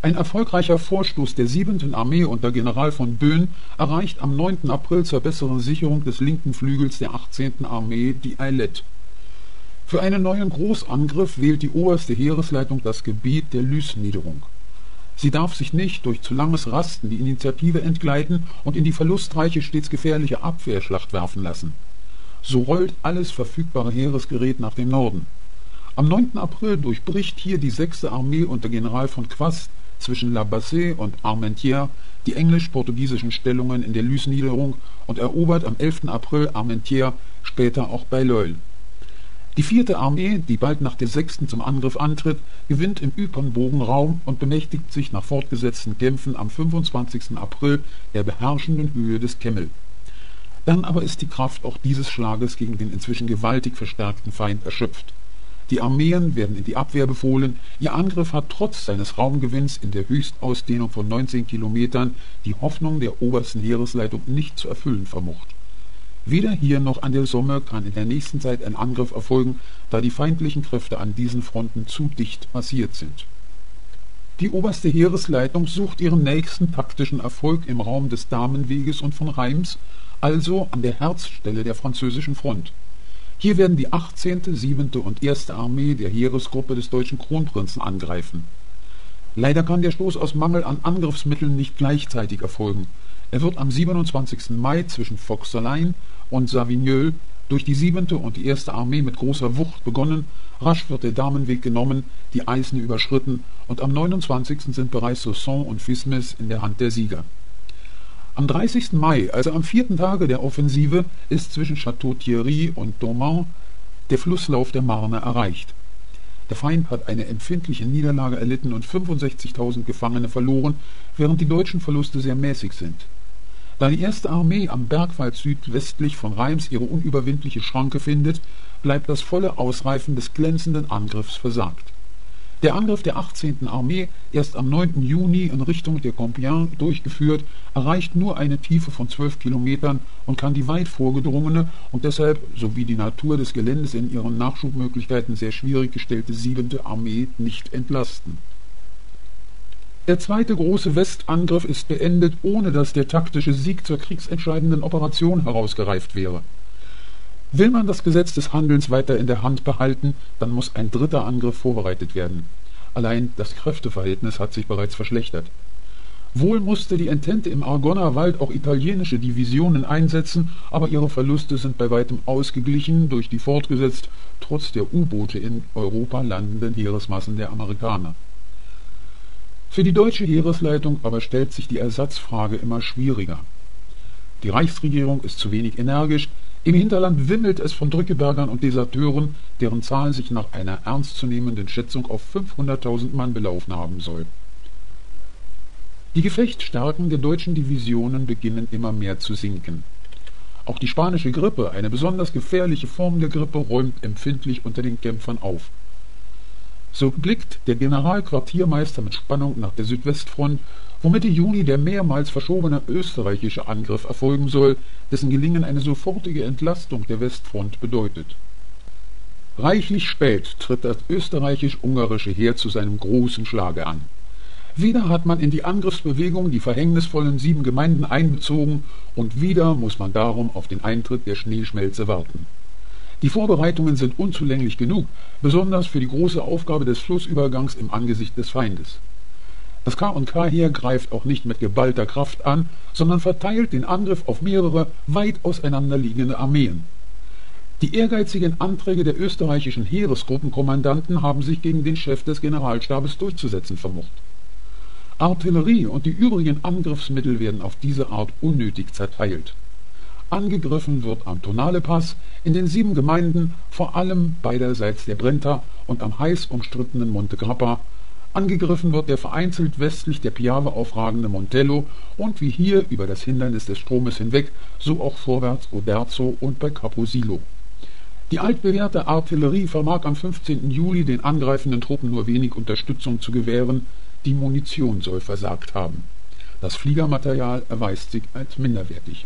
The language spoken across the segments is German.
Ein erfolgreicher Vorstoß der 7. Armee unter General von Boehn erreicht am 9. April zur besseren Sicherung des linken Flügels der 18. Armee die Ailette. Für einen neuen Großangriff wählt die oberste Heeresleitung das Gebiet der Lys-Niederung. Sie darf sich nicht durch zu langes Rasten die Initiative entgleiten und in die verlustreiche, stets gefährliche Abwehrschlacht werfen lassen. So rollt alles verfügbare Heeresgerät nach dem Norden. Am 9. April durchbricht hier die 6. Armee unter General von Quast zwischen La Bassée und Armentières die englisch-portugiesischen Stellungen in der Lys-Niederung und erobert am 11. April Armentières, später auch Bailleul. Die 4. Armee, die bald nach der 6. zum Angriff antritt, gewinnt im Ypernbogen Raum und bemächtigt sich nach fortgesetzten Kämpfen am 25. April der beherrschenden Höhe des Kemmel. Dann aber ist die Kraft auch dieses Schlages gegen den inzwischen gewaltig verstärkten Feind erschöpft. Die Armeen werden in die Abwehr befohlen, ihr Angriff hat trotz seines Raumgewinns in der Höchstausdehnung von 19 Kilometern die Hoffnung der obersten Heeresleitung nicht zu erfüllen vermocht. Weder hier noch an der Somme kann in der nächsten Zeit ein Angriff erfolgen, da die feindlichen Kräfte an diesen Fronten zu dicht massiert sind. Die oberste Heeresleitung sucht ihren nächsten taktischen Erfolg im Raum des Damenweges und von Reims, also an der Herzstelle der französischen Front. Hier werden die 18., 7. und 1. Armee der Heeresgruppe des deutschen Kronprinzen angreifen. Leider kann der Stoß aus Mangel an Angriffsmitteln nicht gleichzeitig erfolgen. Er wird am 27. Mai zwischen Vauxhall und Savigneul durch die 7. und die 1. Armee mit großer Wucht begonnen, rasch wird der Damenweg genommen, die Aisne überschritten und am 29. sind bereits Soissons und Fismes in der Hand der Sieger. Am 30. Mai, also am 4. Tage der Offensive, ist zwischen Château-Thierry und Domans der Flusslauf der Marne erreicht. Der Feind hat eine empfindliche Niederlage erlitten und 65.000 Gefangene verloren, während die deutschen Verluste sehr mäßig sind. Da die 1. Armee am Bergwall südwestlich von Reims ihre unüberwindliche Schranke findet, bleibt das volle Ausreifen des glänzenden Angriffs versagt. Der Angriff der 18. Armee, erst am 9. Juni in Richtung der Compiègne durchgeführt, erreicht nur eine Tiefe von 12 Kilometern und kann die weit vorgedrungene und deshalb, sowie die Natur des Geländes in ihren Nachschubmöglichkeiten sehr schwierig gestellte 7. Armee nicht entlasten. Der zweite große Westangriff ist beendet, ohne dass der taktische Sieg zur kriegsentscheidenden Operation herausgereift wäre. Will man das Gesetz des Handelns weiter in der Hand behalten, dann muss ein dritter Angriff vorbereitet werden. Allein das Kräfteverhältnis hat sich bereits verschlechtert. Wohl musste die Entente im Argonner Wald auch italienische Divisionen einsetzen, aber ihre Verluste sind bei weitem ausgeglichen durch die fortgesetzt trotz der U-Boote in Europa landenden Heeresmassen der Amerikaner. Für die deutsche Heeresleitung aber stellt sich die Ersatzfrage immer schwieriger. Die Reichsregierung ist zu wenig energisch, im Hinterland wimmelt es von Drückebergern und Deserteuren, deren Zahl sich nach einer ernstzunehmenden Schätzung auf 500.000 Mann belaufen haben soll. Die Gefechtsstärken der deutschen Divisionen beginnen immer mehr zu sinken. Auch die spanische Grippe, eine besonders gefährliche Form der Grippe, räumt empfindlich unter den Kämpfern auf. So blickt der Generalquartiermeister mit Spannung nach der Südwestfront, wo Mitte Juni der mehrmals verschobene österreichische Angriff erfolgen soll, dessen Gelingen eine sofortige Entlastung der Westfront bedeutet. Reichlich spät tritt das österreichisch-ungarische Heer zu seinem großen Schlage an. Wieder hat man in die Angriffsbewegung die verhängnisvollen 7 Gemeinden einbezogen und wieder muss man darum auf den Eintritt der Schneeschmelze warten. Die Vorbereitungen sind unzulänglich genug, besonders für die große Aufgabe des Flussübergangs im Angesicht des Feindes. Das K&K-Heer greift auch nicht mit geballter Kraft an, sondern verteilt den Angriff auf mehrere, weit auseinanderliegende Armeen. Die ehrgeizigen Anträge der österreichischen Heeresgruppenkommandanten haben sich gegen den Chef des Generalstabes durchzusetzen vermocht. Artillerie und die übrigen Angriffsmittel werden auf diese Art unnötig zerteilt. Angegriffen wird am Tonale-Pass, in den 7 Gemeinden, vor allem beiderseits der Brenta und am heiß umstrittenen Monte Grappa. Angegriffen wird der vereinzelt westlich der Piave aufragende Montello und wie hier über das Hindernis des Stromes hinweg, so auch vorwärts Oderzo und bei Caposilo. Die altbewährte Artillerie vermag am 15. Juli den angreifenden Truppen nur wenig Unterstützung zu gewähren, die Munition soll versagt haben. Das Fliegermaterial erweist sich als minderwertig.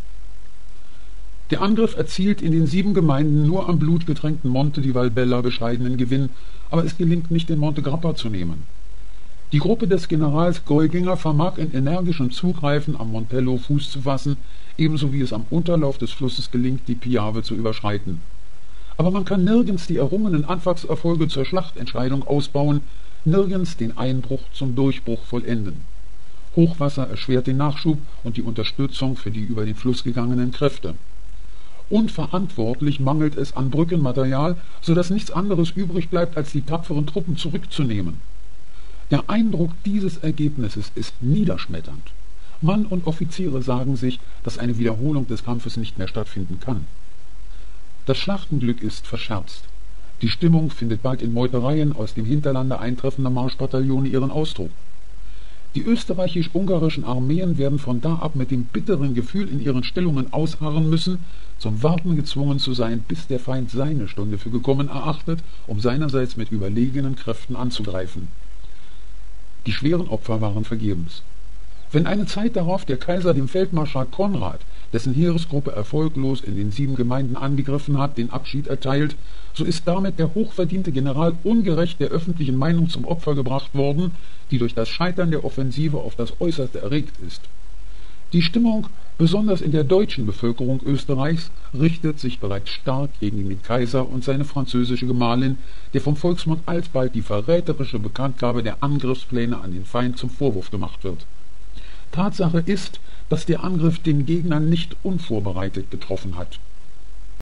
Der Angriff erzielt in den 7 Gemeinden nur am blutgetränkten Monte di Valbella bescheidenen Gewinn, aber es gelingt nicht, den Monte Grappa zu nehmen. Die Gruppe des Generals Geuginger vermag in energischem Zugreifen am Montello Fuß zu fassen, ebenso wie es am Unterlauf des Flusses gelingt, die Piave zu überschreiten. Aber man kann nirgends die errungenen Anfangserfolge zur Schlachtentscheidung ausbauen, nirgends den Einbruch zum Durchbruch vollenden. Hochwasser erschwert den Nachschub und die Unterstützung für die über den Fluss gegangenen Kräfte. Unverantwortlich mangelt es an Brückenmaterial, so dass nichts anderes übrig bleibt, als die tapferen Truppen zurückzunehmen. Der Eindruck dieses Ergebnisses ist niederschmetternd. Mann und Offiziere sagen sich, dass eine Wiederholung des Kampfes nicht mehr stattfinden kann. Das Schlachtenglück ist verscherzt. Die Stimmung findet bald in Meutereien aus dem Hinterlande eintreffender Marschbataillone ihren Ausdruck. Die österreichisch-ungarischen Armeen werden von da ab mit dem bitteren Gefühl in ihren Stellungen ausharren müssen, zum Warten gezwungen zu sein, bis der Feind seine Stunde für gekommen erachtet, um seinerseits mit überlegenen Kräften anzugreifen. Die schweren Opfer waren vergebens. Wenn eine Zeit darauf der Kaiser dem Feldmarschall Konrad, dessen Heeresgruppe erfolglos in den 7 Gemeinden angegriffen hat, den Abschied erteilt, so ist damit der hochverdiente General ungerecht der öffentlichen Meinung zum Opfer gebracht worden, die durch das Scheitern der Offensive auf das Äußerste erregt ist. Die Stimmung, besonders in der deutschen Bevölkerung Österreichs, richtet sich bereits stark gegen den Kaiser und seine französische Gemahlin, der vom Volksmund alsbald die verräterische Bekanntgabe der Angriffspläne an den Feind zum Vorwurf gemacht wird. Tatsache ist, dass der Angriff den Gegner nicht unvorbereitet getroffen hat.